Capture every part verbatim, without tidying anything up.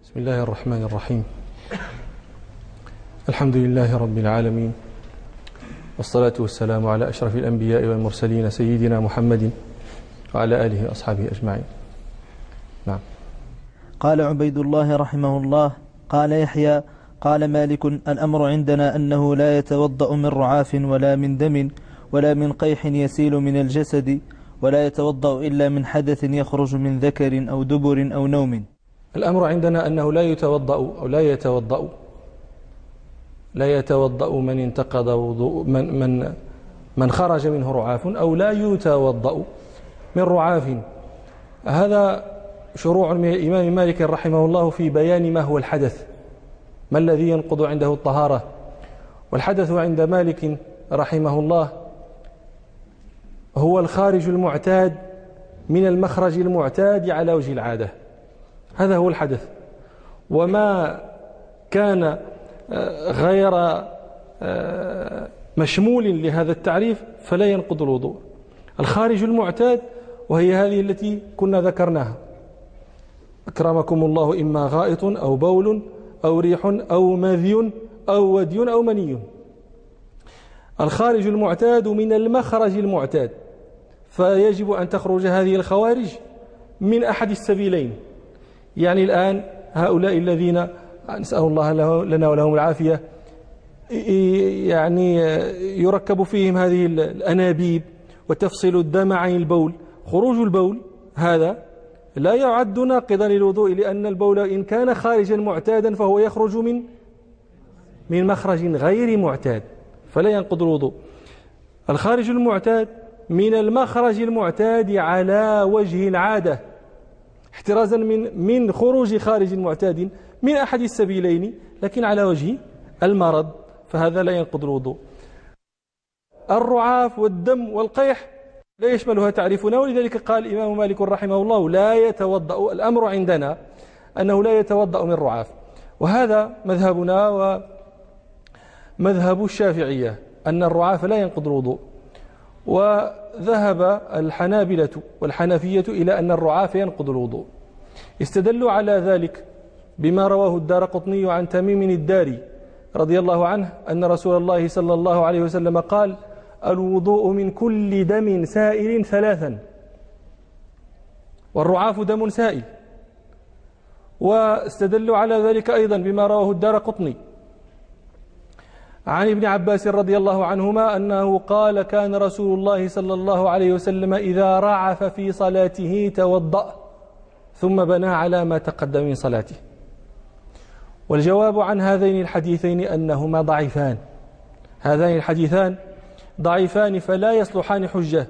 بسم الله الرحمن الرحيم. الحمد لله رب العالمين، والصلاة والسلام على أشرف الأنبياء والمرسلين سيدنا محمد وعلى آله وأصحابه أجمعين. نعم. قال عبيد الله رحمه الله: قال يحيى: قال مالك: الأمر عندنا أنه لا يتوضأ من رعاف ولا من دم ولا من قيح يسيل من الجسد، ولا يتوضأ إلا من حدث يخرج من ذكر أو دبر أو نوم. الأمر عندنا أنه لا يتوضأ أو لا يتوضأ لا يتوضأ من انتقض وضوء من من من خرج منه رعاف، أو لا يتوضأ من رعاف. هذا شروع من الإمام مالك رحمه الله في بيان ما هو الحدث، ما الذي ينقض عنده الطهارة. والحدث عند مالك رحمه الله هو الخارج المعتاد من المخرج المعتاد على وجه العادة، هذا هو الحدث. وما كان غير مشمول لهذا التعريف فلا ينقض الوضوء. الخارج المعتاد وهي هذه التي كنا ذكرناها: أكرمكم الله، إما غائط أو بول أو ريح أو مذي أو ودي أو مني. الخارج المعتاد من المخرج المعتاد، فيجب أن تخرج هذه الخوارج من أحد السبيلين. يعني الآن هؤلاء الذين نسأل الله لنا ولهم العافية يعني يركب فيهم هذه الأنابيب وتفصل الدم عن البول، خروج البول هذا لا يعد ناقضا للوضوء، لأن البول إن كان خارجا معتادا فهو يخرج من من مخرج غير معتاد فلا ينقض الوضوء. الخارج المعتاد من المخرج المعتاد على وجه العادة، احترازا من من خروج خارج معتاد من أحد السبيلين لكن على وجه المرض، فهذا لا ينقض الوضوء. الرعاف والدم والقيح لا يشملها تعريفنا، ولذلك قال الإمام مالك رحمه الله: لا يتوضأ، الأمر عندنا أنه لا يتوضأ من رعاف. وهذا مذهبنا ومذهب الشافعية، أن الرعاف لا ينقض الوضوء. وذهب الحنابلة والحنفية إلى أن الرعاف ينقض الوضوء. استدلوا على ذلك بما رواه الدارقطني عن تميم الداري رضي الله عنه أن رسول الله صلى الله عليه وسلم قال: الوضوء من كل دم سائل ثلاثا، والرعاف دم سائل. واستدلوا على ذلك أيضا بما رواه الدارقطني عن ابن عباس رضي الله عنهما أنه قال: كان رسول الله صلى الله عليه وسلم إذا رعف في صلاته توضأ ثم بنى على ما تقدم من صلاته. والجواب عن هذين الحديثين أنهما ضعيفان، هذين الحديثان ضعيفان فلا يصلحان حجة.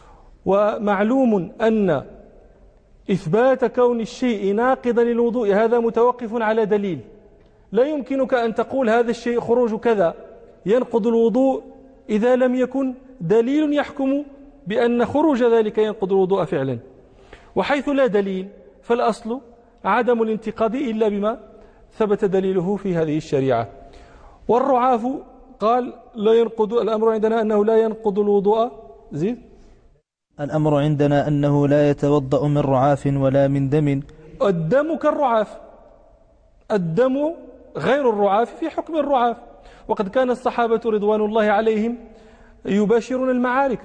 ومعلوم أن إثبات كون الشيء ناقضا للوضوء هذا متوقف على دليل. لا يمكنك أن تقول هذا الشيء خروج كذا ينقض الوضوء إذا لم يكن دليل يحكم بأن خروج ذلك ينقض الوضوء فعلا. وحيث لا دليل فالأصل عدم الانتقاد إلا بما ثبت دليله في هذه الشريعة. والرعاف قال لا ينقض، الأمر عندنا أنه لا ينقض الوضوء. زيد. الأمر عندنا أنه لا يتوضأ من رعاف ولا من دم. الدم كالرعاف، الدم غير الرعاف في حكم الرعاف. وقد كان الصحابة رضوان الله عليهم يباشرون المعارك.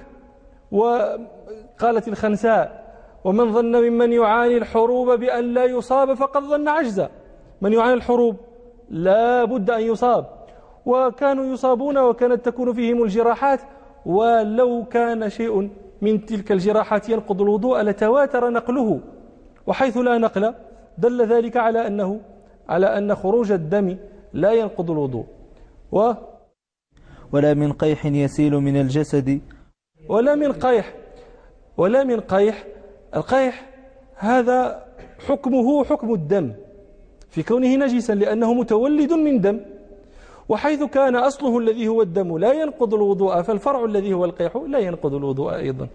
وقالت الخنساء: ومن ظن ممن يعاني الحروب بأن لا يصاب فقد ظن عجزا. من يعاني الحروب لا بد أن يصاب، وكانوا يصابون وكانت تكون فيهم الجراحات، ولو كان شيء من تلك الجراحات ينقض الوضوء لتواتر نقله. وحيث لا نقل دل ذلك على أنه على أن خروج الدم لا ينقض الوضوء. و ولا من قيح يسيل من الجسد، ولا من قيح ولا من قيح القيح هذا حكمه حكم الدم في كونه نجسا لأنه متولد من دم. وحيث كان أصله الذي هو الدم لا ينقض الوضوء، فالفرع الذي هو القيح لا ينقض الوضوء أيضا.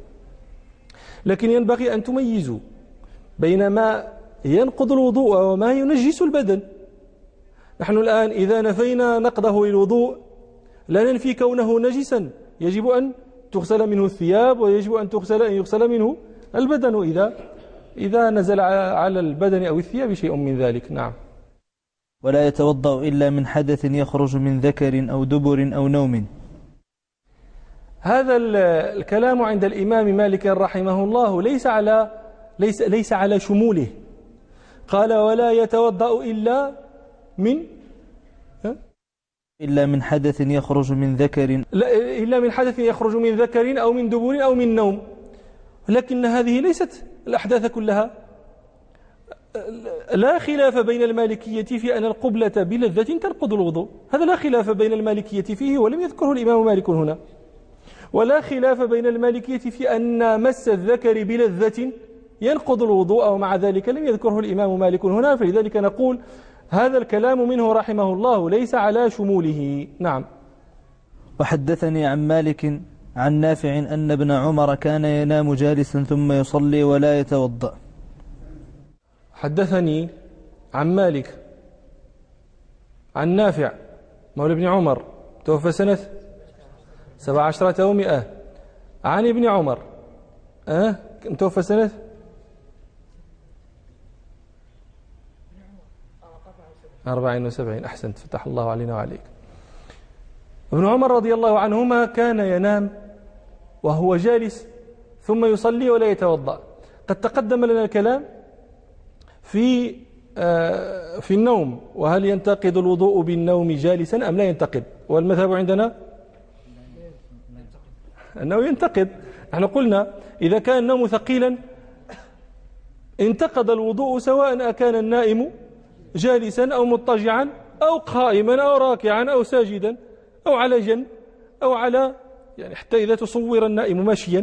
لكن ينبغي أن تميزوا بين ما ينقض الوضوء وما ينجس البدن. نحن الآن إذا نفينا نقضه للوضوء لا ننفي كونه نجسا، يجب أن تغسل منه الثياب، ويجب أن تغسل أن يغسل منه البدن إذا إذا نزل على البدن أو الثياب شيء من ذلك. نعم. ولا يتوضأ إلا من حدث يخرج من ذكر أو دبر أو نوم. هذا الكلام عند الإمام مالك رحمه الله ليس على ليس ليس على شموله. قال ولا يتوضأ إلا من إلا من حدث يخرج من ذكر لا إلا من حدث يخرج من ذكر أو من دبر أو من نوم. لكن هذه ليست الأحداث كلها. لا خلاف بين المالكية في أن القبلة بلذة تنقض الوضوء، هذا لا خلاف بين المالكية فيه ولم يذكره الإمام مالك هنا. ولا خلاف بين المالكية في أن مس الذكر بلذة ينقض الوضوء، ومع ذلك لم يذكره الإمام مالك هنا. فلذلك نقول هذا الكلام منه رحمه الله ليس على شموله. نعم. وحدثني عن مالك عن نافع أن ابن عمر كان ينام جالسا ثم يصلي ولا يتوضأ. حدثني عن مالك عن نافع مولى ابن عمر توفى سنة سبع عشرة ومئة، عن ابن عمر أه؟ توفى سنة أربعين وسبعين. أحسنت، فتح الله علينا وعليك. ابن عمر رضي الله عنهما كان ينام وهو جالس ثم يصلي ولا يتوضأ. قد تقدم لنا الكلام في في النوم، وهل ينتقد الوضوء بالنوم جالسا أم لا ينتقد؟ والمذهب عندنا أنه ينتقد. نحن قلنا إذا كان النوم ثقيلا انتقد الوضوء سواء أكان النائم جالسا أو مضطجعا أو قائما أو راكعا أو ساجدا أو على جنب أو على يعني حتى إذا تصور النائم ماشيا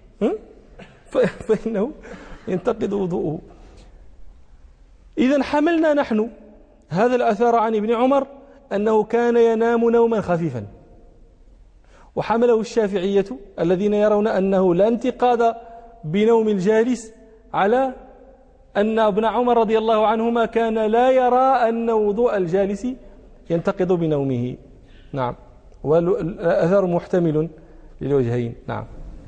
فإنه ينتقد وضوءه. إذن حملنا نحن هذا الأثر عن ابن عمر أنه كان ينام نوما خفيفا، وحمله الشافعية الذين يرون أنه لا انتقاد بنوم الجالس على أن ابن عمر رضي الله عنهما كان لا يرى أن وضوء الجالس ينتقد بنومه. نعم، والأثر محتمل للوجهين. نعم.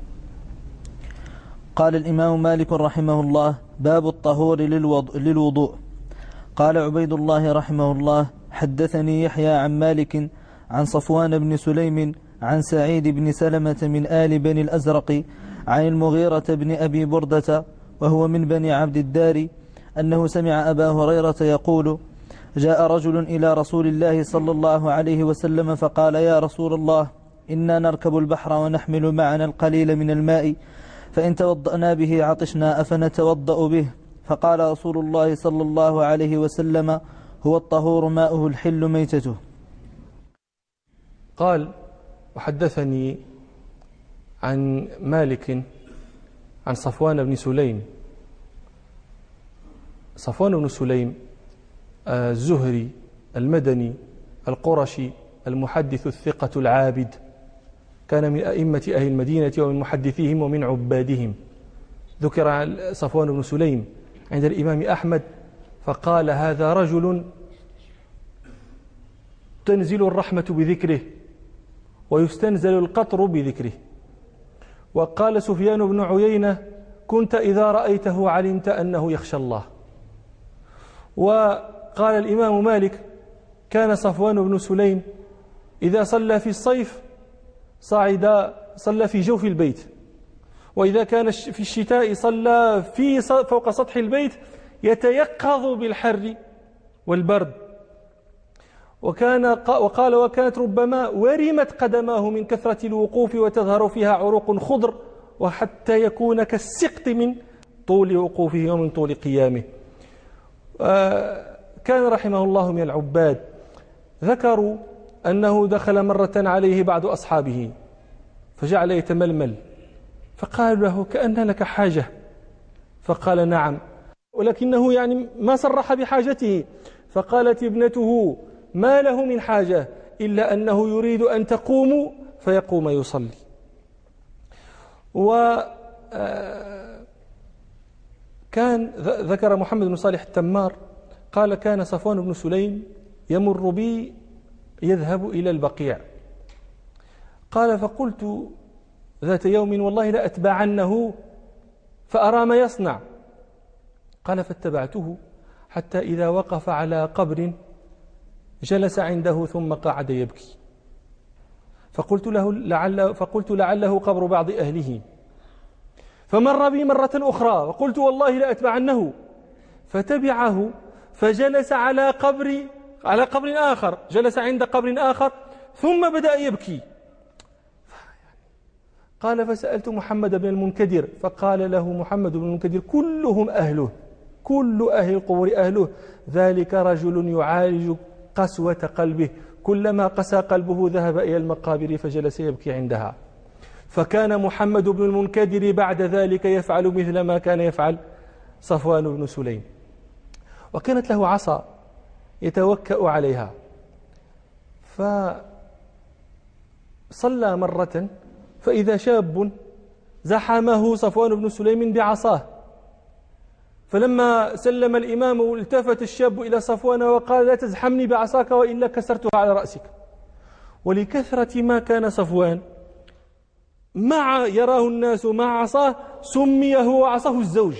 قال الإمام مالك رحمه الله: باب الطهور للوضوء. قال عبيد الله رحمه الله: حدثني يحيى عن مالك عن صفوان بن سليم عن سعيد بن سلمة من آل بني الأزرق عن المغيرة بن أبي بردة وهو من بني عبد الدار أنه سمع أبا هريرة يقول: جاء رجل إلى رسول الله صلى الله عليه وسلم فقال: يا رسول الله، إنا نركب البحر ونحمل معنا القليل من الماء، فإن توضأنا به عطشنا أفنتوضأ به؟ فقال رسول الله صلى الله عليه وسلم: هو الطهور ماؤه الحل ميتته. قال: وحدثني عن مالك عن صفوان بن سليم. صفوان بن سليم الزهري المدني القرشي المحدث الثقة العابد، كان من أئمة أهل المدينة ومن محدثيهم ومن عبادهم. ذكر صفوان بن سليم عند الإمام أحمد فقال: هذا رجل تنزل الرحمة بذكره ويستنزل القطر بذكره. وقال سفيان بن عيينة: كنت إذا رأيته علمت أنه يخشى الله. وقال الإمام مالك: كان صفوان بن سليم إذا صلى في الصيف صعد صلى في جوف البيت، وإذا كان في الشتاء صلى في فوق سطح البيت يتيقظ بالحر والبرد. وكان وقال: وكانت ربما ورمت قدماه من كثرة الوقوف وتظهر فيها عروق خضر، وحتى يكون كالسقط من طول وقوفه ومن طول قيامه. كان رحمه الله من العباد. ذكروا أنه دخل مرة عليه بعض أصحابه فجعل يتململ، فقالوا له: كأن لك حاجة. فقال: نعم، ولكنه يعني ما صرح بحاجته. فقالت ابنته: ما له من حاجة إلا أنه يريد أن تقوموا فيقوم يصلي. وكان ذكر محمد بن صالح التمار قال: كان صفوان بن سليم يمر بي يذهب إلى البقيع. قال: فقلت ذات يوم: والله لا أتبعنه فأرى ما يصنع. قال: فاتبعته حتى إذا وقف على قبر جلس عنده ثم قعد يبكي، فقلت له لعل فقلت لعله قبر بعض أهله، فمر بي مرة أخرى وقلت والله لأتبعنه، فتبعه فجلس على قبر على قبر آخر، جلس عند قبر آخر ثم بدأ يبكي. قال فسألت محمد بن المنكدر فقال له محمد بن المنكدر كلهم أهله، كل أهل القبور أهله، ذلك رجل يعالج قسوة قلبه، كلما قسى قلبه ذهب إلى المقابر فجلس يبكي عندها. فكان محمد بن المنكدر بعد ذلك يفعل مثل ما كان يفعل صفوان بن سليم. وكانت له عصا يتوكأ عليها، فصلى مرة فإذا شاب زحمه صفوان بن سليم بعصاه، فلما سلم الإمام التفت الشاب إلى صفوان وقال لا تزحمني بعصاك وإلا كسرتها على رأسك. ولكثرة ما كان صفوان مع يراه الناس مع عصاه سمي هو عصاه الزوج.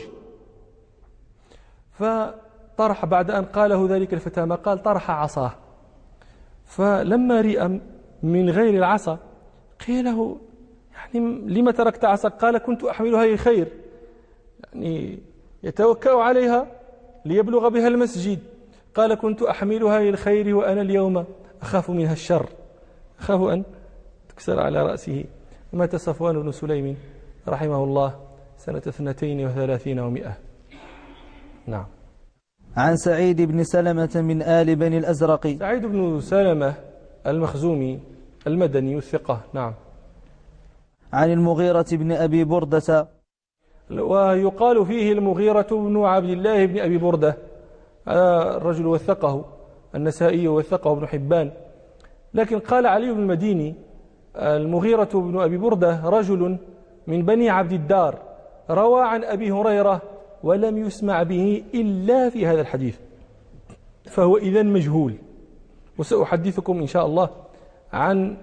فطرح بعد أن قاله ذلك الفتى ما قال طرح عصاه، فلما رئم من غير العصا قيل له يعني لما تركت عصاك؟ قال كنت أحملها للخير، يعني يتوكأ عليها ليبلغ بها المسجد. قال كنت أحملها للخير وأنا اليوم أخاف منها الشر، أخاف أن تكسر على رأسه. مات صفوان بن سليم رحمه الله سنة اثنتين وثلاثين ومئة. نعم. عن سعيد بن سلمة من آل بني الأزرق. سعيد بن سلمة المخزومي المدني الثقة. نعم. عن المغيرة بن أبي بردة. ويقال فيه المغيرة بن عبد الله بن أبي بردة، الرجل وثقه النسائي وثقه ابن حبان، لكن قال علي بن المديني المغيرة بن أبي بردة رجل من بني عبد الدار، روى عن أبي هريرة ولم يسمع به إلا في هذا الحديث، فهو إذن مجهول. وسأحدثكم إن شاء الله عن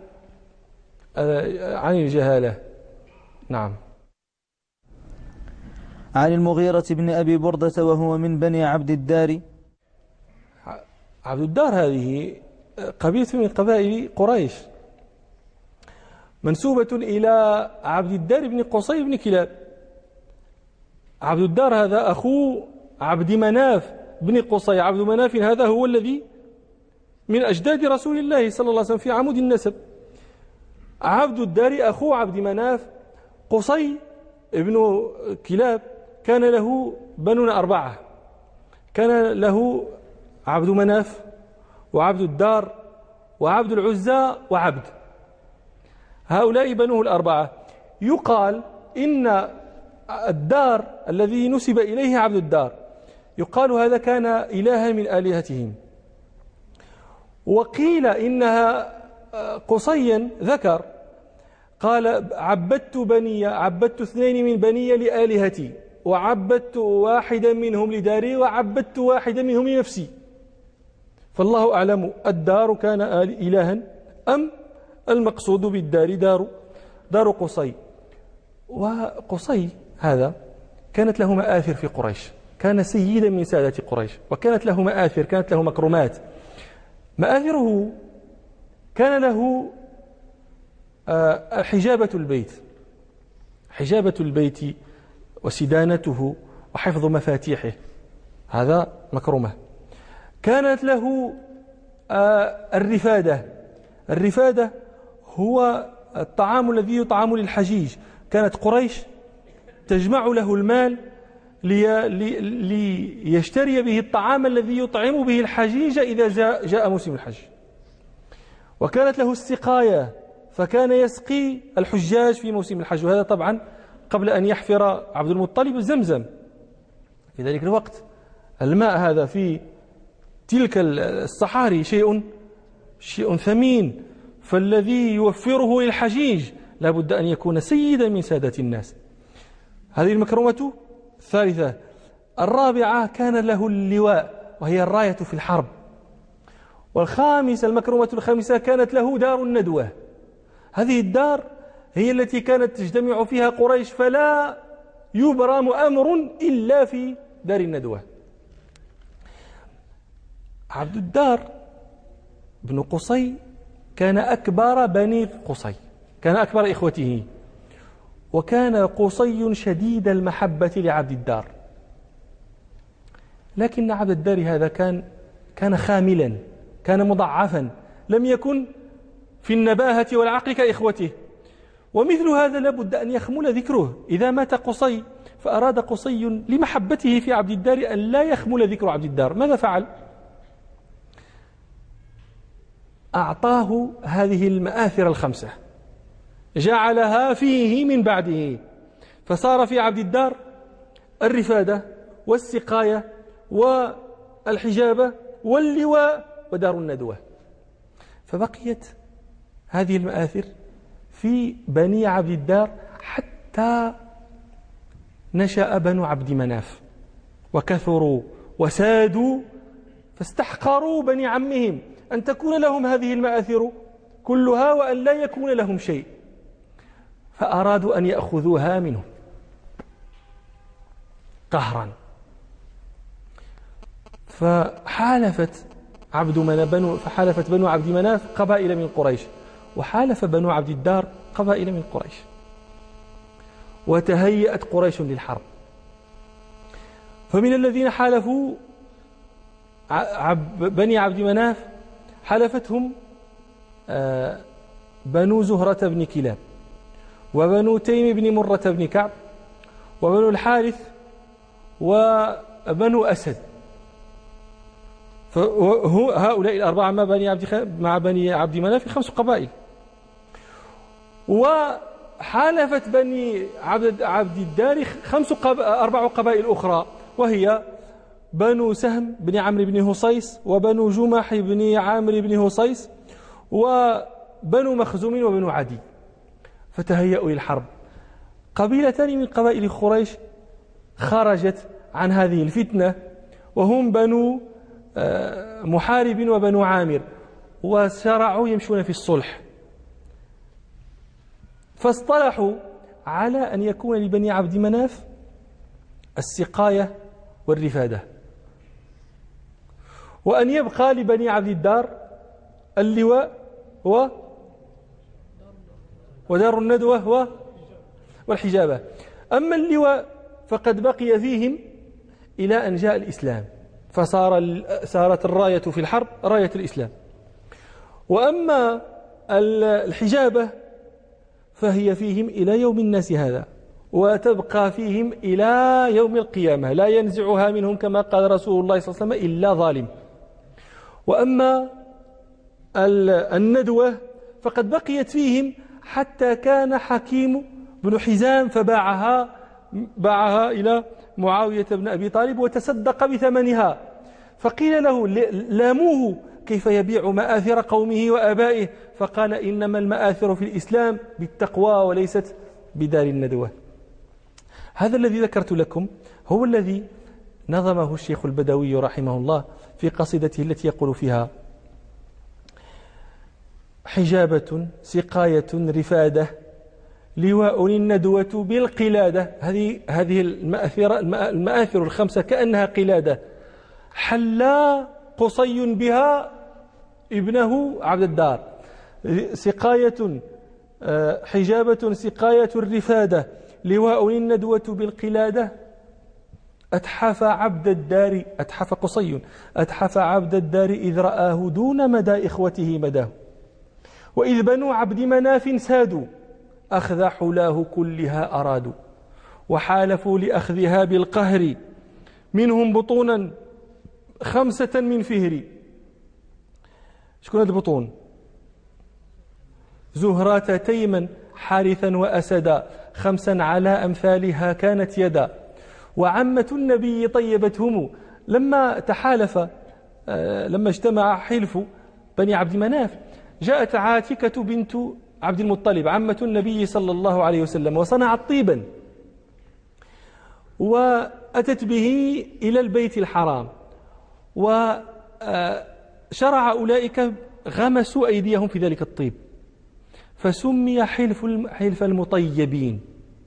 عن الجهالة. نعم. عن المغيرة بن أبي بردة وهو من بني عبد الدار. عبد الدار هذه قبيلة من قبائل قريش منسوبة إلى عبد الدار بن قصي بن كلاب. عبد الدار هذا أخو عبد مناف بن قصي. عبد مناف هذا هو الذي من أجداد رسول الله صلى الله عليه وسلم في عمود النسب. عبد الدار أخو عبد مناف. قصي ابن كلاب كان له بنون أربعة، كان له عبد مناف وعبد الدار وعبد العزى وعبد، هؤلاء بنوه الأربعة. يقال إن الدار الذي نسب إليه عبد الدار يقال هذا كان إلها من آلهتهم. وقيل إنها قصيا ذكر قال عبدت بني عبدت اثنين من بني لآلهتي، وعبدت واحدا منهم لداري، وعبدت واحدا منهم لنفسي. فالله أعلم الدار كان إلها أم المقصود بالدار دار دار قصي. وقصي هذا كانت له مآثر في قريش، كان سيدا من سادة قريش، وكانت له مآثر، كانت له مكرمات. مآثره كان له حجابة البيت، حجابة البيت وسدانته وحفظ مفاتيحه، هذا مكرمة. كانت له الرفادة. الرفادة هو الطعام الذي يطعم للحجيج. كانت قريش تجمع له المال ليشتري به الطعام الذي يطعم به الحجيج إذا جاء, جاء موسم الحج. وكانت له السقاية، فكان يسقي الحجاج في موسم الحج، وهذا طبعا قبل أن يحفر عبد المطلب زمزم في ذلك الوقت. الماء هذا في تلك الصحاري شيء شيء ثمين، فالذي يوفره للحجيج لا بد أن يكون سيدا من سادة الناس. هذه المكرمة الثالثة. الرابعة كان له اللواء وهي الراية في الحرب. والخامسة المكرمة الخامسة كانت له دار الندوة. هذه الدار هي التي كانت تجتمع فيها قريش، فلا يبرم أمر إلا في دار الندوة. عبد الدار بن قصي كان أكبر بني قصي، كان أكبر إخوته، وكان قصي شديد المحبة لعبد الدار، لكن عبد الدار هذا كان كان خاملا، كان مضعفا، لم يكن في النباهة والعقل كإخوته، ومثل هذا لابد أن يخمل ذكره. إذا مات قصي فأراد قصي لمحبته في عبد الدار أن لا يخمل ذكر عبد الدار، ماذا فعل؟ أعطاه هذه المآثر الخمسة، جعلها فيه من بعده، فصار في عبد الدار الرفادة والسقاية والحجابة واللواء ودار الندوة، فبقيت هذه المآثر في بني عبد الدار حتى نشأ بنو عبد مناف وكثروا وسادوا، فاستحقروا بني عمهم أن تكون لهم هذه المآثر كلها وأن لا يكون لهم شيء، فأرادوا أن يأخذوها منهم قهرا. فحالفت عبد مناف بنو فحالفت بنو عبد مناف قبائل من قريش، وحالف بنو عبد الدار قبائل من قريش، وتهيأت قريش للحرب. فمن الذين حالفوا بني عبد مناف حالفتهم بنو زهرة بن كلاب، وبنو تيم بن مرة بن كعب، وبنو الحارث، وبنو أسد. فهؤلاء الأربعة مع بني عبد مع بني عبد مناف خمس قبائل. وحالفت بني عبد عبد الدار خمس قب... أربع قبائل أخرى، وهي بنو سهم بن عمرو بن هصيص، وبنو جمح بن عامر بن هصيص، وبنو مخزوم وبنو عدي. فتهيأوا للحرب. قبيلتان من قبائل قريش خرجت عن هذه الفتنة، وهم بنو محارب وبنو عامر، وشرعوا يمشون في الصلح، فاصطلحوا على أن يكون لبني عبد مناف السقاية والرفادة، وأن يبقى لبني عبد الدار اللواء و ودار الندوة والحجابة. أما اللواء فقد بقي فيهم إلى أن جاء الإسلام، فصار صارت الراية في الحرب راية الإسلام. وأما الحجابة فهي فيهم إلى يوم الناس هذا، وتبقى فيهم إلى يوم القيامة، لا ينزعها منهم كما قال رسول الله صلى الله عليه وسلم إلا ظالم. وأما الندوة فقد بقيت فيهم حتى كان حكيم بن حزام فباعها باعها إلى معاوية بن أبي طالب وتصدق بثمنها، فقيل له لاموه كيف يبيع مآثر قومه وآبائه، فقال إنما المآثر في الإسلام بالتقوى وليست بدار الندوة. هذا الذي ذكرت لكم هو الذي نظمه الشيخ البدوي رحمه الله في قصيدته التي يقول فيها: حجابة سقاية رفادة لواء الندوة بالقلادة. هذه هذه المآثر المآثر الخمسة كأنها قلادة، حلا قصي بها ابنه عبد الدار. سقاية حجابة سقاية الرفادة لواء الندوة بالقلادة، أتحف عبد الدار أتحف قصي أتحف عبد الدار إذ رآه دون مدى إخوته مداه، وإذ بنو عبد مناف سادوا أخذ حلاه كلها أرادوا، وحالفوا لأخذها بالقهر منهم بطونا خمسة من فهر. شكون هذه البطون؟ زهرات تيما حارثا وأسدا، خمسا على أمثالها كانت يدا، وعمة النبي طيبتهم. لما تحالف لما اجتمع حلف بني عبد مناف جاءت عاتكة بنت عبد المطلب عمة النبي صلى الله عليه وسلم وصنعت طيبا وأتت به إلى البيت الحرام، وشرع أولئك غمسوا أيديهم في ذلك الطيب، فسمي حلف حلف المطيبين.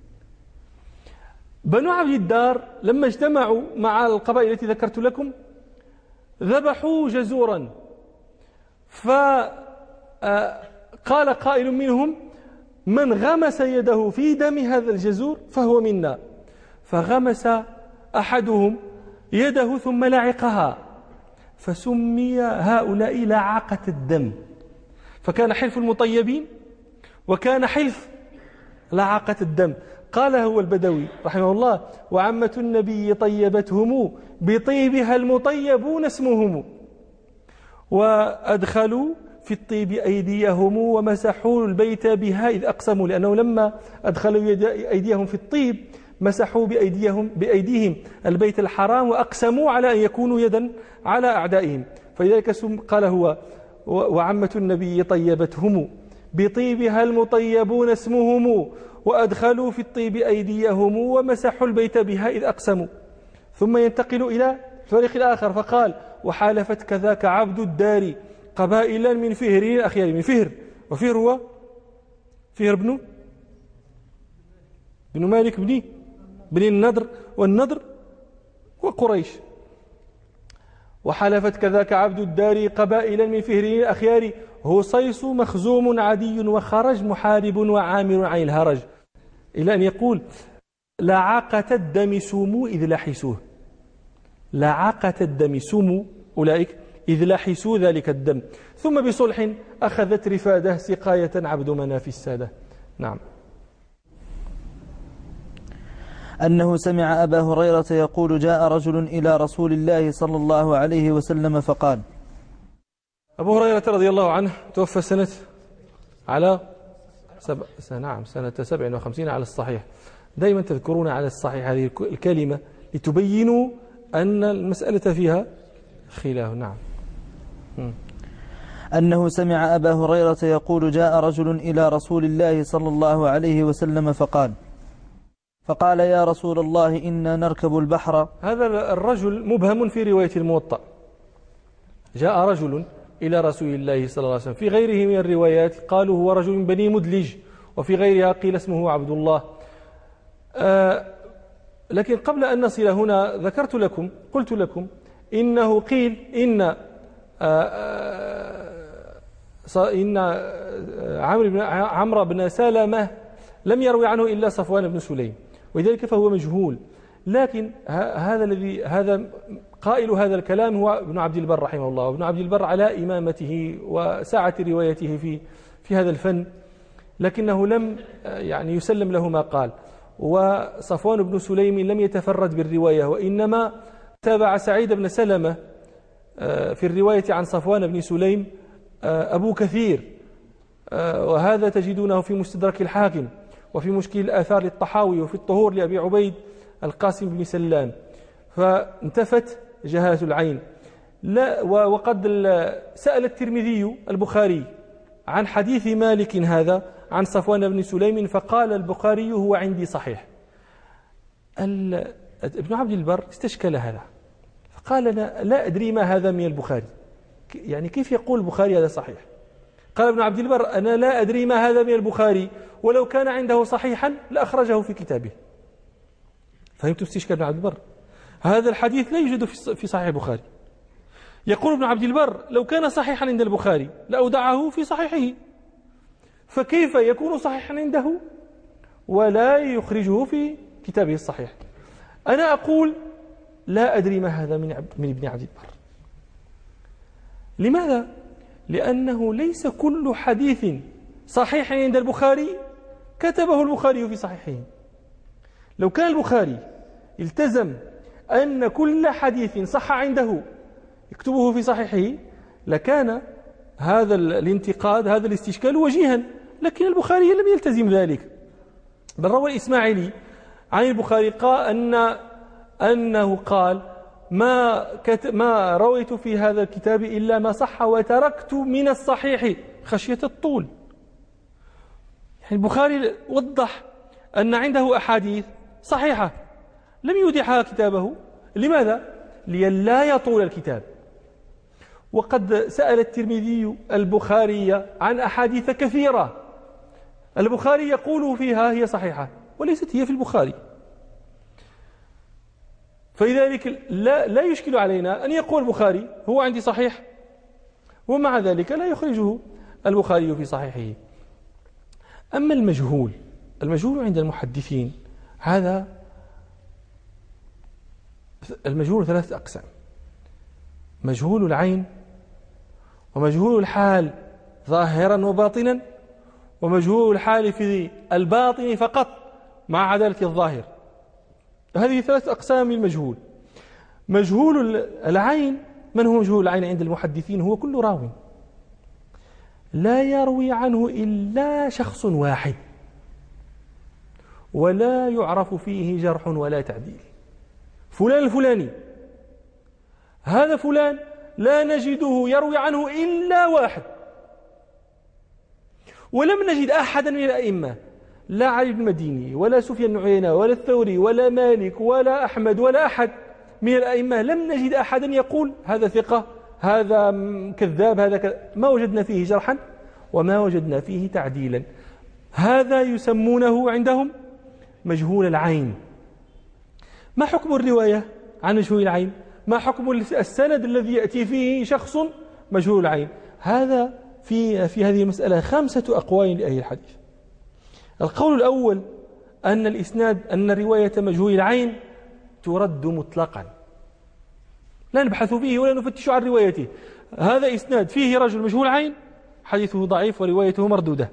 بنو عبد الدار لما اجتمعوا مع القبائل التي ذكرت لكم ذبحوا جزورا، فقال قائل منهم: من غمس يده في دم هذا الجزور فهو منا. فغمس أحدهم يده ثم لعقها، فسمي هؤلاء لعاقة الدم. فكان حلف المطيبين وكان حلف لعاقة الدم. قال هو البدوي رحمه الله: وعمة النبي طيبتهم بطيبها المطيبون اسمهم، وأدخلوا في الطيب أيديهم ومسحوا البيت بها إذ أقسموا، لأنه لما أدخلوا أيديهم في الطيب مسحوا بأيديهم بأيديهم البيت الحرام وأقسموا على أن يكونوا يدا على أعدائهم. فلذلك قال هو: وعمة النبي طيبتهم بطيبها المطيبون اسمهم، وأدخلوا في الطيب أيديهم ومسحوا البيت بها إذ أقسموا. ثم ينتقل إلى الفريق الآخر فقال: وحالفت كذاك عبد الدار قبائلا من فهر الأخيار. من فهر، وفهر هو فهر بن بن مالك بن بن النضر، والنضر وقريش. وحلفت كذاك عبد الدار قبائلا من فهر الأخيار، هصيص مخزوم عدي وخرج محارب وعامر عن الهرج، إلى أن يقول: لعاقة الدم سموا إذ لحسوه. لعاقة الدم سموا أولئك إذ لحسوا ذلك الدم. ثم بصلح أخذت رفاده سقاية عبد مناف السادة. نعم. أنه سمع أبا هريرة يقول: جاء رجل إلى رسول الله صلى الله عليه وسلم فقال. أبو هريرة رضي الله عنه توفى سنة على سبع نعم سنة سبع وخمسين على الصحيح. دائما تذكرون على الصحيح هذه الكلمة لتبينوا أن المسألة فيها خلاف. نعم. أنه سمع أبا هريرة يقول: جاء رجل إلى رسول الله صلى الله عليه وسلم فقال فقال يا رسول الله إنا نركب البحر. هذا الرجل مبهم في رواية الموطأ. جاء رجل إلى رسول الله صلى الله عليه وسلم. في غيره من الروايات قالوا هو رجل من بني مدلج، وفي غيرها قيل اسمه عبد الله. آه لكن قبل أن نصل هنا ذكرت لكم قلت لكم إنه قيل إن آه آه إن عمرو بن عمرو بن سلمة لم يروي عنه إلا صفوان بن سليم، ولذلك فهو مجهول. لكن هذا الذي هذا قائل هذا الكلام هو ابن عبد البر رحمه الله، وابن عبد البر على إمامته وسعة روايته في في هذا الفن، لكنه لم يعني يسلم له ما قال. وصفوان بن سليم لم يتفرد بالرواية، وإنما تابع سعيد بن سلمة في الرواية عن صفوان بن سليم أبو كثير، وهذا تجدونه في مستدرك الحاكم وفي مشكل الآثار للطحاوي وفي الطهور لأبي عبيد القاسم بن سلام، فانتفت جهالة العين. لا وقد سأل الترمذي البخاري عن حديث مالك هذا عن صفوان بن سليم، فقال البخاري هو عندي صحيح. ابن عبد البر استشكل هذا فقال أنا لا أدري ما هذا من البخاري، يعني كيف يقول البخاري هذا صحيح؟ قال ابن عبد البر أنا لا أدري ما هذا من البخاري، ولو كان عنده صحيحا لأخرجه في كتابه. فهمت استشكال ابن عبد البر؟ هذا الحديث لا يوجد في صحيح البخاري. يقول ابن عبد البر لو كان صحيحا عند البخاري لأودعه في صحيحه، فكيف يكون صحيحا عنده ولا يخرجه في كتابه الصحيح؟ أنا أقول لا أدري ما هذا من من ابن عبد البر. لماذا؟ لأنه ليس كل حديث صحيح عند البخاري كتبه البخاري في صحيحه. لو كان البخاري التزم أن كل حديث صح عنده يكتبه في صحيحه لكان هذا الانتقاد هذا الاستشكال وجيها، لكن البخاري لم يلتزم ذلك، بل روى الإسماعيلي عن البخاري قال أن أنه قال ما ما رويت في هذا الكتاب إلا ما صح وتركت من الصحيح خشية الطول. يعني البخاري وضح أن عنده أحاديث صحيحة لم يودعها كتابه. لماذا؟ لئلا يطول الكتاب. وقد سأل الترمذي البخاري عن أحاديث كثيرة البخاري يقول فيها هي صحيحة وليست هي في البخاري، فلذلك لا, لا يشكل علينا أن يقول البخاري هو عندي صحيح ومع ذلك لا يخرجه البخاري في صحيحه. أما المجهول المجهول عند المحدثين، هذا المجهول ثلاثة أقسام: مجهول العين، ومجهول الحال ظاهرا وباطنا، ومجهول الحال في الباطن فقط مع عدالة الظاهر. هذه ثلاث أقسام للمجهول. مجهول العين، من هو مجهول العين عند المحدثين؟ هو كل راوي لا يروي عنه إلا شخص واحد، ولا يعرف فيه جرح ولا تعديل. فلان الفلاني، هذا فلان لا نجده يروي عنه إلا واحد، ولم نجد أحدا من الأئمة، لا علي بن المديني ولا سفيان بن عيينة ولا الثوري ولا مالك ولا أحمد ولا أحد من الأئمة، لم نجد أحدا يقول هذا ثقة، هذا كذاب، هذا كذاب. ما وجدنا فيه جرحا وما وجدنا فيه تعديلا. هذا يسمونه عندهم مجهول العين. ما حكم الرواية عن مجهول العين؟ ما حكم السند الذي يأتي فيه شخص مجهول العين؟ هذا في في هذه المسألة خمسة أقوال لأهل الحديث. القول الأول أن الإسناد أن رواية مجهول العين ترد مطلقا، لا نبحث فيه ولا نفتش عن روايته. هذا إسناد فيه رجل مجهول عين، حديثه ضعيف وروايته مردودة.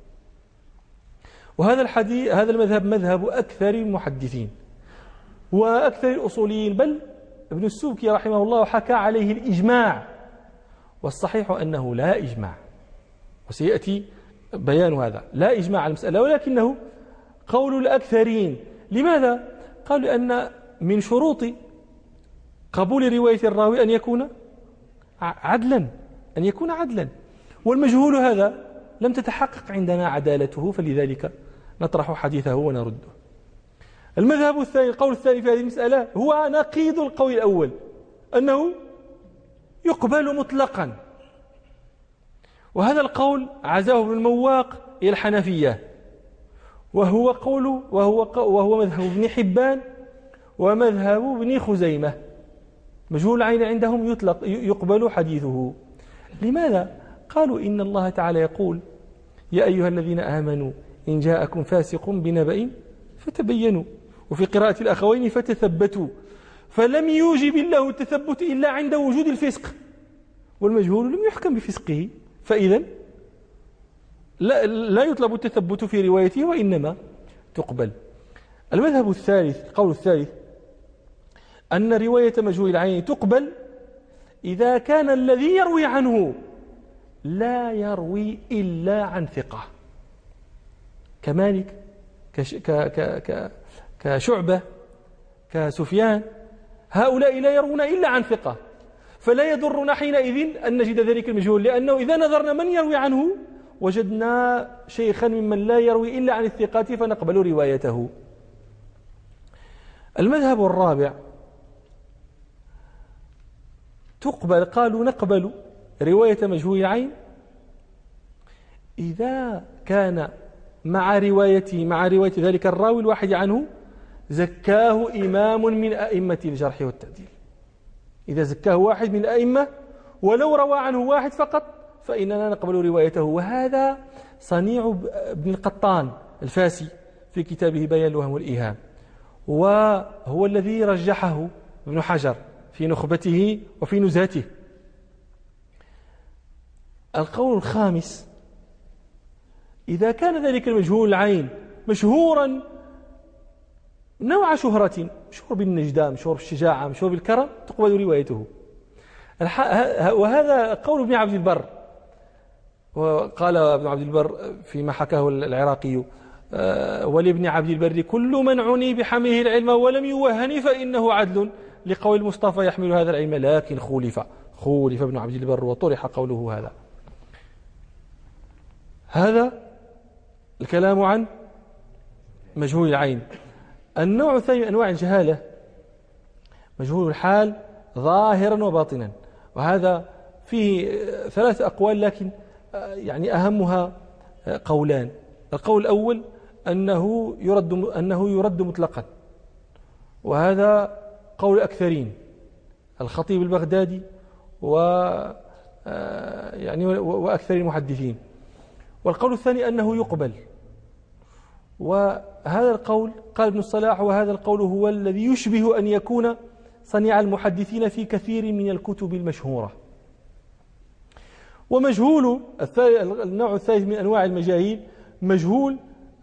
وهذا الحديث هذا المذهب مذهب أكثر المحدثين وأكثر الأصوليين، بل ابن السبكي رحمه الله حكى عليه الإجماع، والصحيح أنه لا إجماع، وسيأتي بيان هذا. لا إجماع على المسألة، ولكنه قول الأكثرين. لماذا؟ قالوا لأن من شروط قبول رواية الراوي أن يكون عدلا، أن يكون عدلا، والمجهول هذا لم تتحقق عندنا عدالته، فلذلك نطرح حديثه ونرده. المذهب الثاني، القول الثاني في هذه المسألة هو نقيض القول الأول، أنه يقبل مطلقا، وهذا القول عزاه ابن المواق إلى الحنفية، وهو قول وهو وهو مذهب ابن حبان ومذهب ابن خزيمة. مجهول العين عندهم يطلق يقبل حديثه. لماذا؟ قالوا إن الله تعالى يقول: يا أيها الذين آمنوا إن جاءكم فاسق بنبأ فتبينوا، وفي قراءة الأخوين فتثبتوا، فلم يوجب الله التثبت إلا عند وجود الفسق، والمجهول لم يحكم بفسقه، فإذا لا, لا يطلب التثبت في روايته وإنما تقبل. المذهب الثالث، القول الثالث، أن رواية مجهول العين تقبل إذا كان الذي يروي عنه لا يروي إلا عن ثقة، كمالك كش ك ك ك كشعبة كسفيان، هؤلاء لا يروون إلا عن ثقة، فلا يضرنا حينئذ أن نجد ذلك المجهول، لأنه إذا نظرنا من يروي عنه وجدنا شيخا ممن لا يروي إلا عن الثقات فنقبل روايته. المذهب الرابع تقبل، قالوا نقبل رواية مجهول العين إذا كان مع روايته مع رواية ذلك الراوي الواحد عنه زكاه إمام من أئمة الجرح والتعديل. إذا زكاه واحد من الأئمة ولو روى عنه واحد فقط فإننا نقبل روايته. وهذا صنيع ابن القطان الفاسي في كتابه بيان الوهم والإيهام، وهو الذي رجحه ابن حجر في نخبته وفي نزهته. القول الخامس: إذا كان ذلك المجهول العين مشهورا نوع شهرة، مشهور بالنجدة، مشهور بالشجاعة، مشهور بالكرم، تقبل روايته. وهذا قول ابن عبد البر، وقال ابن عبد البر فيما حكاه العراقي: ولابن عبد البر كل من عني بحمله العلم ولم يوهن فإنه عدل، لقول المصطفى يحمل هذا العلم لكن خولف خولف ابن عبد البر وطرح قوله هذا. هذا الكلام عن مجهول العين. النوع الثاني من أنواع الجهالة مجهول الحال ظاهرا وباطنا، وهذا فيه ثلاث أقوال، لكن يعني أهمها قولان. القول الأول أنه يرد أنه يرد مطلقا، وهذا قول الأكثرين، الخطيب البغدادي يعني وأكثر المحدثين. والقول الثاني أنه يقبل، وهذا القول قال ابن الصلاح وهذا القول هو الذي يشبه أن يكون صنيع المحدثين في كثير من الكتب المشهورة. ومجهول النوع الثالث من أنواع المجاهيل مجهول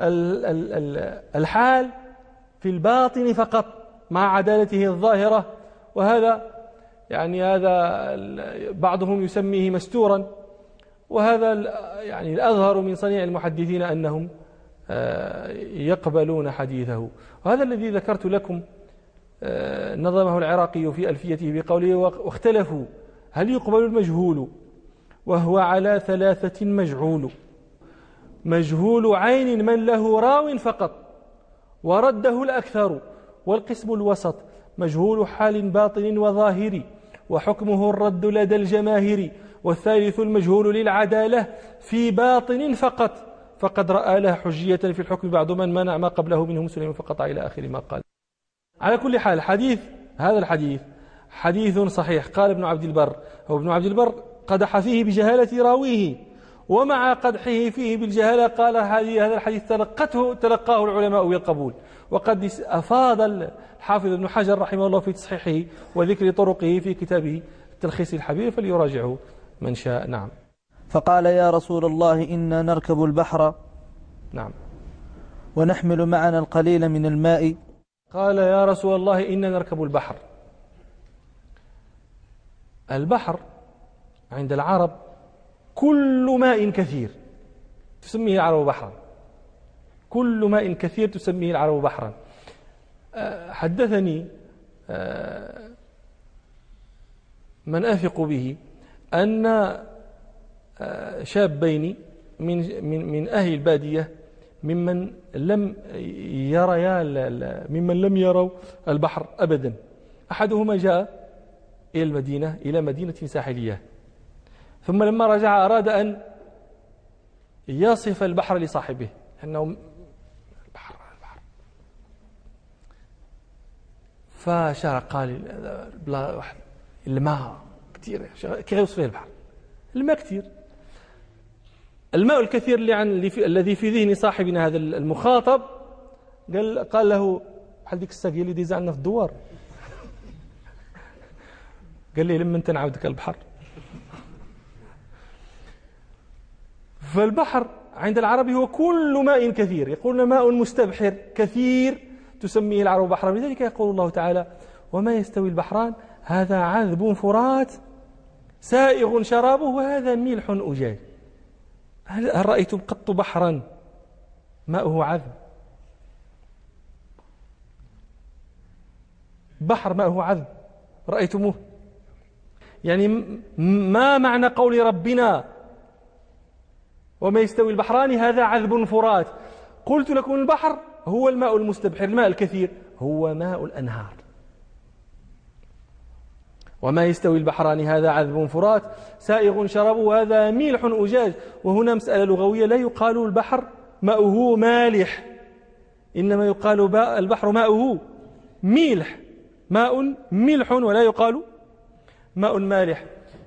الحال في الباطن فقط مع عدالته الظاهرة، وهذا يعني هذا بعضهم يسميه مستورا، وهذا يعني الأظهر من صنيع المحدثين أنهم يقبلون حديثه. وهذا الذي ذكرت لكم نظمه العراقي في ألفيته بقوله: واختلفوا هل يقبل المجهول وهو على ثلاثة مجعول: مجهول عين من له راو فقط ورده الأكثر، والقسم الوسط مجهول حال باطن وظاهر وحكمه الرد لدى الجماهير، والثالث المجهول للعدالة في باطن فقط فقد رأى له حجية في الحكم بعض من منع ما قبله منه مسلم فقط إلى آخر ما قال. على كل حال حديث هذا الحديث حديث صحيح. قال ابن عبد البر، هو ابن عبد البر قدح فيه بجهالة راويه، ومع قدحه فيه بالجهالة قال هذا الحديث تلقته تلقاه العلماء بالقبول. وقد أفاض الحافظ ابن حجر رحمه الله في تصحيحه وذكر طرقه في كتابه التلخيص الحبير، فليراجعه من شاء. نعم. فقال: يا رسول الله إنا نركب البحر نعم ونحمل معنا القليل من الماء. قال: يا رسول الله إنا نركب البحر. البحر عند العرب كل ماء كثير تسميه العرب بحرا، كل ماء كثير تسميه العرب بحرا. حدثني من أثق به أن شابين من من من أهل البادية ممن لم يريا ممن لم يروا البحر أبدا، أحدهما جاء إلى المدينة إلى مدينة ساحلية، ثم لما رجع أراد أن يصف البحر لصاحبه أنه البحر البحر فشار قال: الماء كثير. كيف يوصف البحر؟ الماء كثير، الماء الكثير اللي عن اللي في الذي في ذهن صاحبنا هذا المخاطب. قال قال له بحال ديك الساقيه اللي ديزا عندنا في الدوار. قال لي: لما انت نعاودك البحر. فالبحر عند العرب هو كل ماء كثير، يقولون ماء مستبحر كثير تسميه العرب بحرا. لذلك يقول الله تعالى: وما يستوي البحران هذا عذب فرات سائغ شرابه وهذا ملح أجاج. هل رأيتم قط بحرا ماؤه عذب؟ بحر ماؤه عذب رأيتموه؟ يعني ما معنى قول ربنا وما يستوي البحران هذا عذب فرات؟ قلت لكم البحر هو الماء المستبحر، الماء الكثير هو ماء الأنهار. وما يستوي البحران هذا عذب فرات سائغ شرابه وهذا ملح أجاج. وهنا مسألة لغوية، لا يقال البحر ماؤه مالح، إنما يقال البحر ماؤه ملح، ماء ملح، ولا يقال ماء مالح.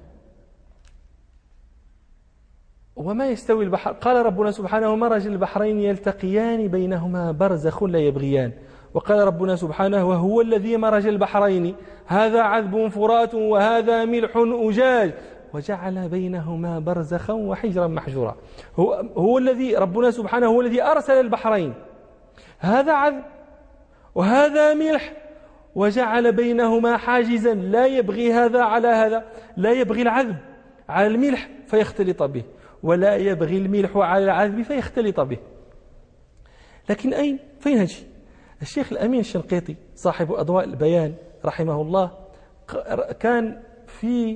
وما يستوي البحر، قال ربنا سبحانه: مرج البحرين يلتقيان بينهما برزخ لا يبغيان. وقال ربنا سبحانه: وهو الذي مرج البحرين هذا عذب فرات وهذا ملح أجاج وجعل بينهما برزخا وحجرا محجورا. هو, هو الذي ربنا سبحانه هو الذي أرسل البحرين، هذا عذب وهذا ملح، وجعل بينهما حاجزا لا يبغي هذا على هذا، لا يبغي العذب على الملح فيختلط به، ولا يبغي الملح على العذب فيختلط به. لكن أين فين هذا الشيء؟ الشيخ الأمين الشنقيطي صاحب أضواء البيان رحمه الله كان في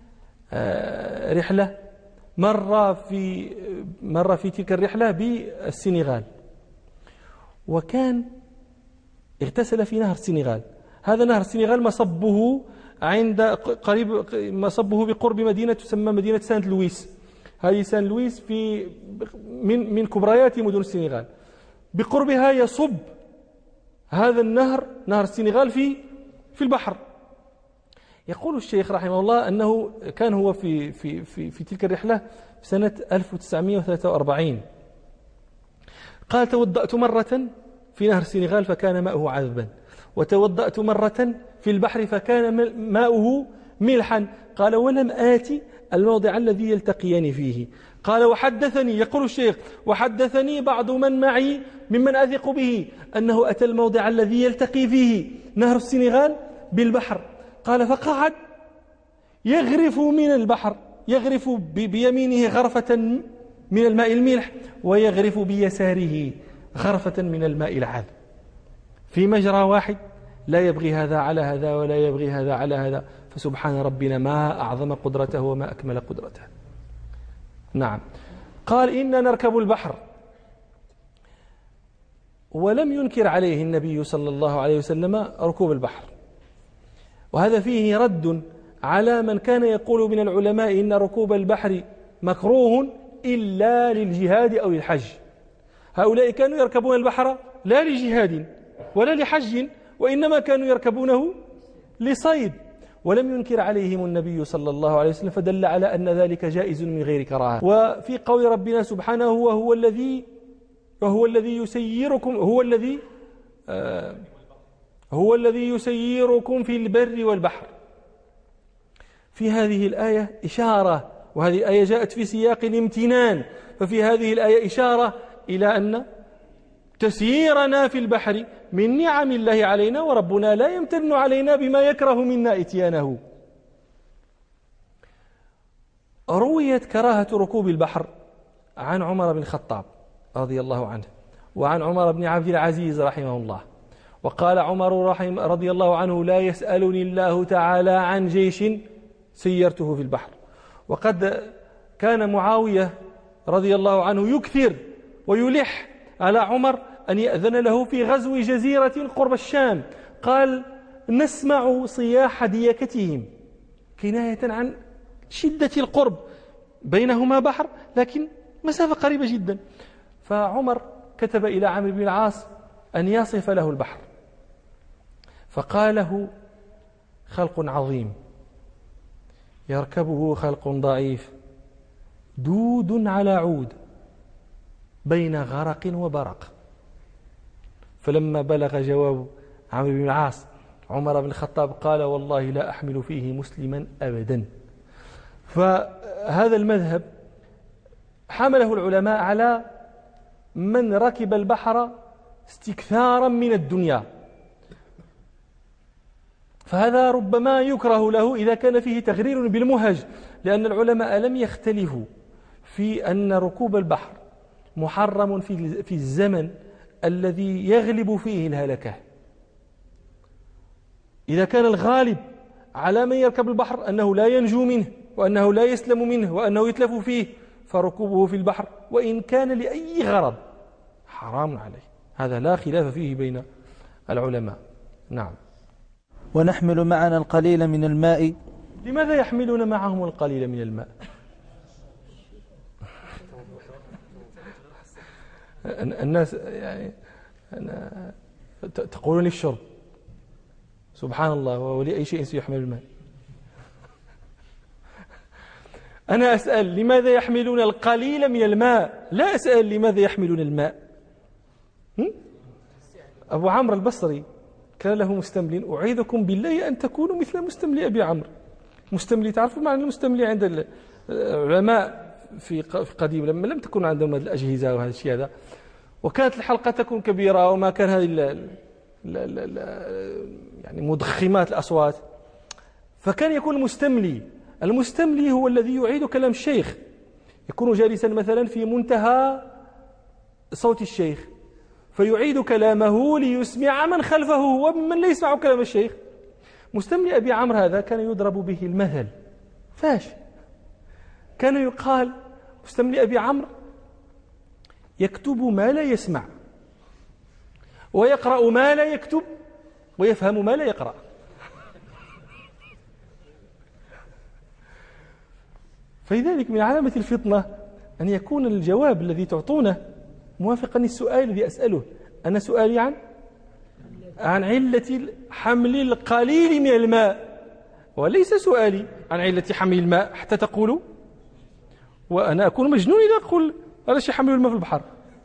رحلة مرة في مرة في تلك الرحلة بالسنغال، وكان اغتسل في نهر السنغال. هذا نهر السنغال مصبه عند قريب مصبه بقرب مدينة تسمى مدينة سانت لويس. هذه سان لويس في من من كبريات مدن السنغال، بقربها يصب هذا النهر نهر السنغال في في البحر. يقول الشيخ رحمه الله أنه كان هو في, في, في, في تلك الرحلة في سنة ألف وتسعمائة وثلاثة وأربعين. قال: توضأت مرة في نهر السنغال فكان ماؤه عذبا، وتوضأت مرة في البحر فكان ماؤه ملحا. قال: ولم آتي الموضع الذي يلتقيان فيه. قال: وحدثني، يقول الشيخ، وحدثني بعض من معي ممن أثق به أنه أتى الموضع الذي يلتقي فيه نهر السنغال بالبحر. قال: فقعد يغرف من البحر، يغرف بيمينه غرفة من الماء الملح، ويغرف بيساره غرفة من الماء العذب، في مجرى واحد، لا يبغي هذا على هذا ولا يبغي هذا على هذا. فسبحان ربنا ما أعظم قدرته وما أكمل قدرته. نعم. قال: إنا نركب البحر. ولم ينكر عليه النبي صلى الله عليه وسلم ركوب البحر، وهذا فيه رد على من كان يقول من العلماء إن ركوب البحر مكروه إلا للجهاد أو الحج. هؤلاء كانوا يركبون البحر لا لجهاد ولا لحج، وإنما كانوا يركبونه لصيد، ولم ينكر عليهم النبي صلى الله عليه وسلم، فدل على أن ذلك جائز من غير كراهة. وفي قول ربنا سبحانه: وهو الذي وهو الذي يسيركم هو الذي آه هو الذي يسيركم في البر والبحر. في هذه الآية إشارة، وهذه الآية جاءت في سياق الامتنان، ففي هذه الآية إشارة إلى أن تسييرنا في البحر من نعم الله علينا، وربنا لا يمتن علينا بما يكره منا إتيانه. رويت كراهة ركوب البحر عن عمر بن الخطاب رضي الله عنه، وعن عمر بن عبد العزيز رحمه الله. وقال عمر رحم رضي الله عنه: لا يسألني الله تعالى عن جيش سيرته في البحر. وقد كان معاوية رضي الله عنه يكثر ويلح على عمر أن يأذن له في غزو جزيرة قرب الشام. قال: نسمع صياح ديكتهم، كناية عن شدة القرب، بينهما بحر لكن مسافة قريبة جدا. فعمر كتب إلى عمرو بن العاص أن يصف له البحر، فقال له: خلق عظيم يركبه خلق ضعيف، دود على عود، بين غرق وبرق. فلما بلغ جواب عمرو بن العاص عمر بن الخطاب قال: والله لا أحمل فيه مسلما أبدا. فهذا المذهب حمله العلماء على من ركب البحر استكثارا من الدنيا، فهذا ربما يكره له إذا كان فيه تغرير بالمهج، لأن العلماء لم يختلفوا في أن ركوب البحر محرم في الزمن الذي يغلب فيه الهلكة. إذا كان الغالب على من يركب البحر أنه لا ينجو منه، وأنه لا يسلم منه، وأنه يتلف فيه، فركوبه في البحر وإن كان لأي غرض حرام عليه. هذا لا خلاف فيه بين العلماء. نعم. ونحمل معنا القليل من الماء. لماذا يحملون معهم القليل من الماء؟ الناس يعني تقولون للشرب، سبحان الله، ولأي شيء سيحمل الماء. أنا أسأل لماذا يحملون القليل من الماء، لا أسأل لماذا يحملون الماء. أبو عمرو البصري كان له مستملي، أعيذكم بالله أن تكونوا مثل مستملي أبي عمرو. مستملي، تعرفوا معنى المستملي عند العلماء في قديم لما لم تكن عندهم هذه الأجهزة وهذا الشيء هذا، وكانت الحلقة تكون كبيرة وما كان هذه ال ال ال يعني مضخمات الأصوات، فكان يكون المستملي المستملي هو الذي يعيد كلام الشيخ، يكون جالسا مثلا في منتهى صوت الشيخ فيعيد كلامه ليسمع من خلفه هو ممن لا يسمع كلام الشيخ. مستملي أبي عمرو هذا كان يضرب به المثل. فاش كان يقال مستملي أبي عمرو يكتب ما لا يسمع، ويقرأ ما لا يكتب، ويفهم ما لا يقرأ. فلذلك من علامة الفطنة أن يكون الجواب الذي تعطونه موافقا للسؤال الذي أسأله. أنا سؤالي عن عن علة حمل القليل من الماء، وليس سؤالي عن علة حمل الماء حتى تقولوا، وأنا أكون مجنون إذا أقول علاش يحملوا الماء في البحر.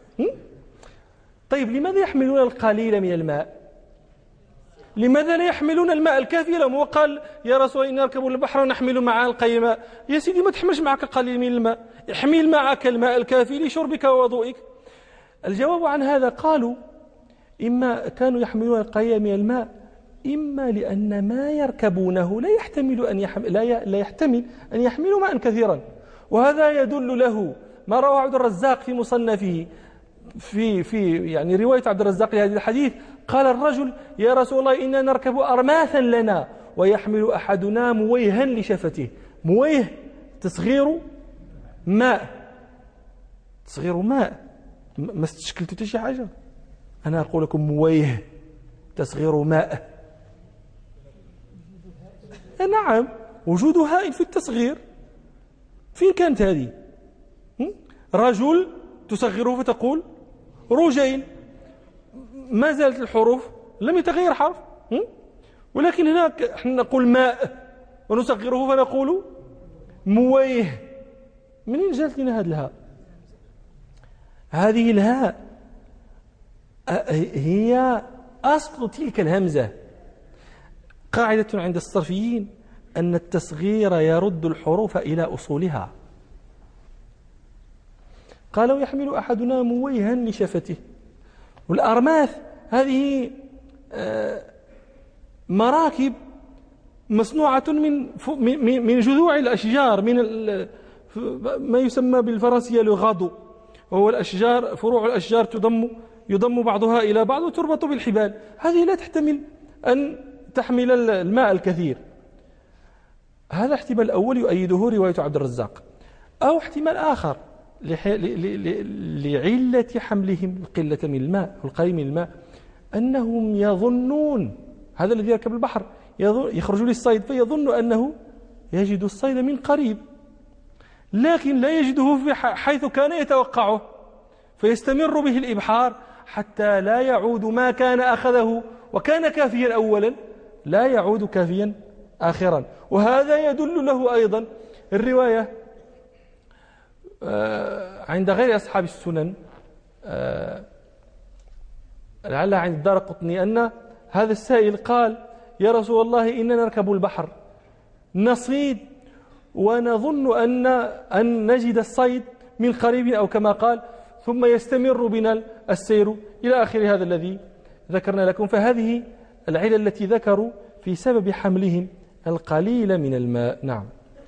طيب لماذا يحملون القليل من الماء؟ لماذا لا يحملون الماء الكافي لهم؟ وقال يا رسول الله إن نركب البحر ونحمل معه القليل ماء. يا سيدي ما تحملش معك القليل من الماء، احمل معك الماء الكافي لشربك ووضوئك. الجواب عن هذا قالوا إما كانوا يحملون القليل من الماء إما لأن ما يركبونه لا يحتمل أن يحمل لا, لا يحتمل أن يحملوا ماء كثيرا، وهذا يدل له ما روى عبد الرزاق في مصنفه في في يعني رواية عبد الرزاق لهذا الحديث. قال الرجل يا رسول الله إننا نركب أرماثا لنا ويحمل أحدنا مويها لشفته. مويه تصغير ماء، تصغير ماء، ما استشكلتوا شي حاجة؟ أنا أقول لكم مويه تصغير ماء. نعم وجود هاء في التصغير. فين كانت هذه؟ رجل تصغره فتقول رجين، ما زالت الحروف لم يتغير حرف، ولكن هناك احنا نقول ماء ونصغره فنقول مويه. منين جاءت لنا هذه الهاء؟ هذه الهاء هي أصل تلك الهمزة. قاعدة عند الصرفيين أن التصغير يرد الحروف إلى أصولها. قالوا يحمل أحدنا مويها لشفته. والأرماث هذه مراكب مصنوعة من من جذوع الأشجار، من ما يسمى بالفرنسية الغادو، وهو الأشجار، فروع الأشجار تضم يضم بعضها إلى بعض وتربط بالحبال. هذه لا تحتمل أن تحمل الماء الكثير. هذا احتمال الأول يؤيده رواية عبد الرزاق. أو احتمال آخر لعلة حملهم القلة من الماء والقليل من الماء، أنهم يظنون هذا الذي يركب البحر يخرج للصيد فيظن أنه يجد الصيد من قريب، لكن لا يجده في حيث كان يتوقعه، فيستمر به الإبحار حتى لا يعود ما كان أخذه وكان كافيا أولا لا يعود كافيا آخرا. وهذا يدل له أيضا الرواية عند غير أصحاب السنن، لعلها عند الدارقطني، أن هذا السائل قال يا رسول الله إننا نركب البحر نصيد ونظن أن أن نجد الصيد من قريب أو كما قال، ثم يستمر بنا السير إلى آخر هذا الذي ذكرنا لكم. فهذه العلة التي ذكروا في سبب حملهم القليل من الماء. نعم.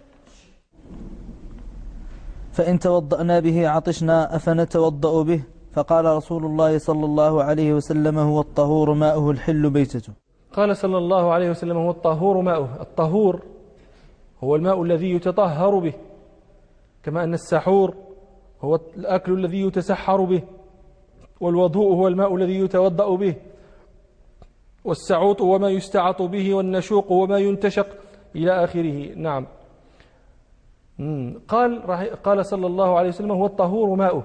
فإن توضأنا به عطشنا أفنتوضأ به؟ فقال رسول الله صلى الله عليه وسلم هو الطهور ماؤه الحل بيتته. قال صلى الله عليه وسلم هو الطهور ماؤه. الطهور هو الماء الذي يتطهر به، كما أن السحور هو الأكل الذي يتسحر به، والوضوء هو الماء الذي يتوضأ به، والسعوط هو ما يستعط به، والنشوق هو ما ينتشق إلى آخره. نعم. قال قال صلى الله عليه وسلم هو الطهور ماؤه.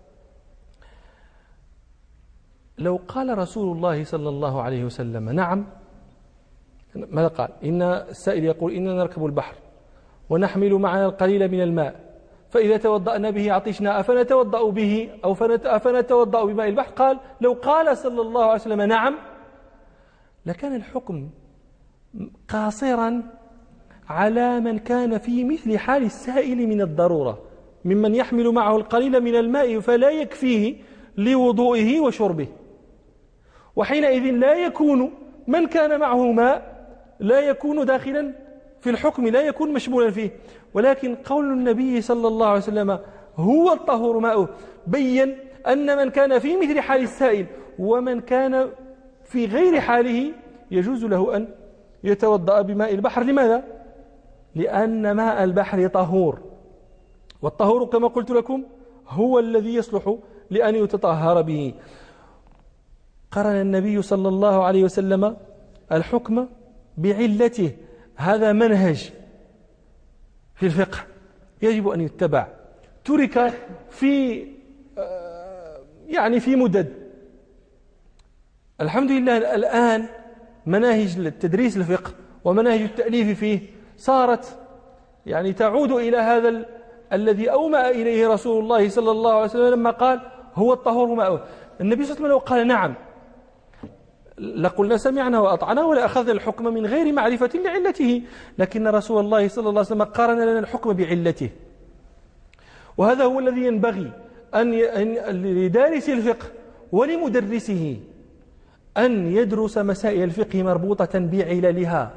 لو قال رسول الله صلى الله عليه وسلم نعم، ماذا قال؟ إن السائل يقول إننا نركب البحر ونحمل معنا القليل من الماء، فإذا توضأنا به عطشنا أفنتوضأ به أو أفنتوضأ بماء البحر؟ قال لو قال صلى الله عليه وسلم نعم لكان الحكم قاصرا على من كان في مثل حال السائل من الضرورة، ممن يحمل معه القليل من الماء فلا يكفيه لوضوئه وشربه، وحينئذ لا يكون من كان معه ماء لا يكون داخلا في الحكم، لا يكون مشمولا فيه. ولكن قول النبي صلى الله عليه وسلم هو الطهور ماؤه بين أن من كان في مثل حال السائل ومن كان في غير حاله يجوز له أن يتوضأ بماء البحر. لماذا؟ لأن ماء البحر طهور، والطهور كما قلت لكم هو الذي يصلح لأن يتطهر به. قرن النبي صلى الله عليه وسلم الحكم بعلته. هذا منهج في الفقه يجب أن يتبع، ترك في يعني في مدد. الحمد لله الآن مناهج التدريس الفقه ومناهج التأليف فيه صارت يعني تعود إلى هذا ال... الذي أومأ إليه رسول الله صلى الله عليه وسلم لما قال هو الطهور ماؤه. النبي صلى الله عليه وسلم لو قال نعم لقلنا سمعنا وأطعنا ولا أخذنا الحكم من غير معرفة لعلته، لكن رسول الله صلى الله عليه وسلم قارن لنا الحكم بعلته. وهذا هو الذي ينبغي أن لدارس الفقه ولمدرسه أن يدرس مسائل الفقه مربوطة بعللها،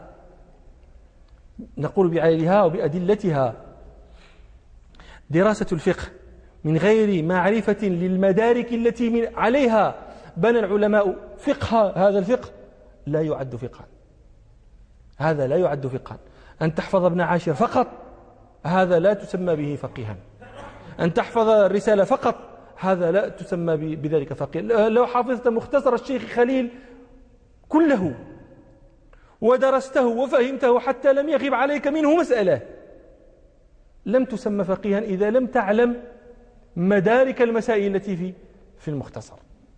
نقول بعللها وبأدلتها. دراسة الفقه من غير معرفة للمدارك التي من عليها بنى العلماء فقه هذا الفقه لا يعد فقها، هذا لا يعد فقها. أن تحفظ ابن عاشر فقط هذا لا تسمى به فقيها، أن تحفظ الرسالة فقط هذا لا تسمى بذلك فقيها. لو حفظت مختصر الشيخ خليل كله ودرسته وفهمته حتى لم يغب عليك منه مسألة لم تسمى فقيها إذا لم تعلم مدارك المسائل التي في في المختصر.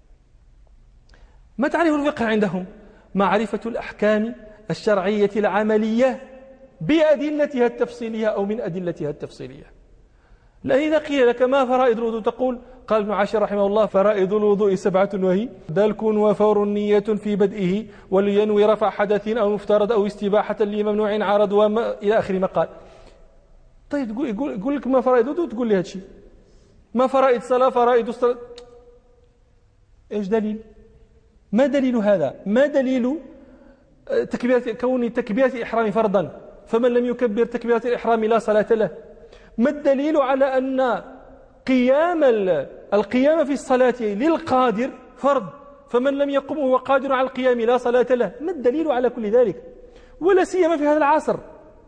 ما تعرف الفقه عندهم؟ معرفة الأحكام الشرعية العملية بأدلتها التفصيلية أو من أدلتها التفصيلية. لا إذا قيل لك ما فرائض الوضوء تقول قال ابن عاشر رحمه الله فرائض الوضوء سبعة وهي دلك وفور نية في بدئه ولينوي رفع حدث أو مفترض أو استباحة لممنوع عارض وما إلى آخر ما قال. طيب يقول, يقول, يقول لك ما فرائض الوضوء تقول لي هذا الشيء، ما فرائض الصلاة فرائض الصلاة، إيش دليل؟ ما دليل هذا؟ ما دليل تكبيرة كون تكبيرة الإحرام فرضا فمن لم يكبر تكبيرة الإحرام لا صلاة له؟ ما الدليل على أن قيام القيام في الصلاة للقادر فرض فمن لم يقم وهو قادر على القيام لا صلاة له؟ ما الدليل على كل ذلك؟ ولا سيما في هذا العصر.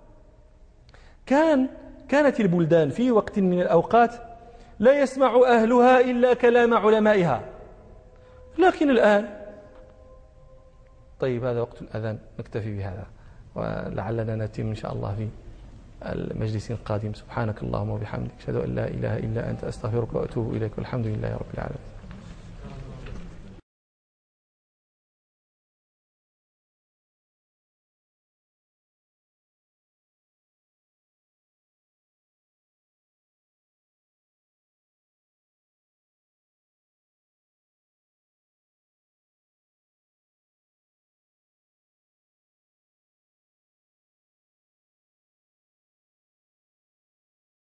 كان كانت البلدان في وقت من الأوقات لا يسمع أهلها إلا كلام علمائها، لكن الآن طيب هذا وقت الأذان نكتفي بهذا ولعلنا نتم إن شاء الله في المجلس القادم. سبحانك اللهم وبحمدك أشهد أن لا إله إلا أنت أستغفرك وأتوب إليك والحمد لله رب العالمين.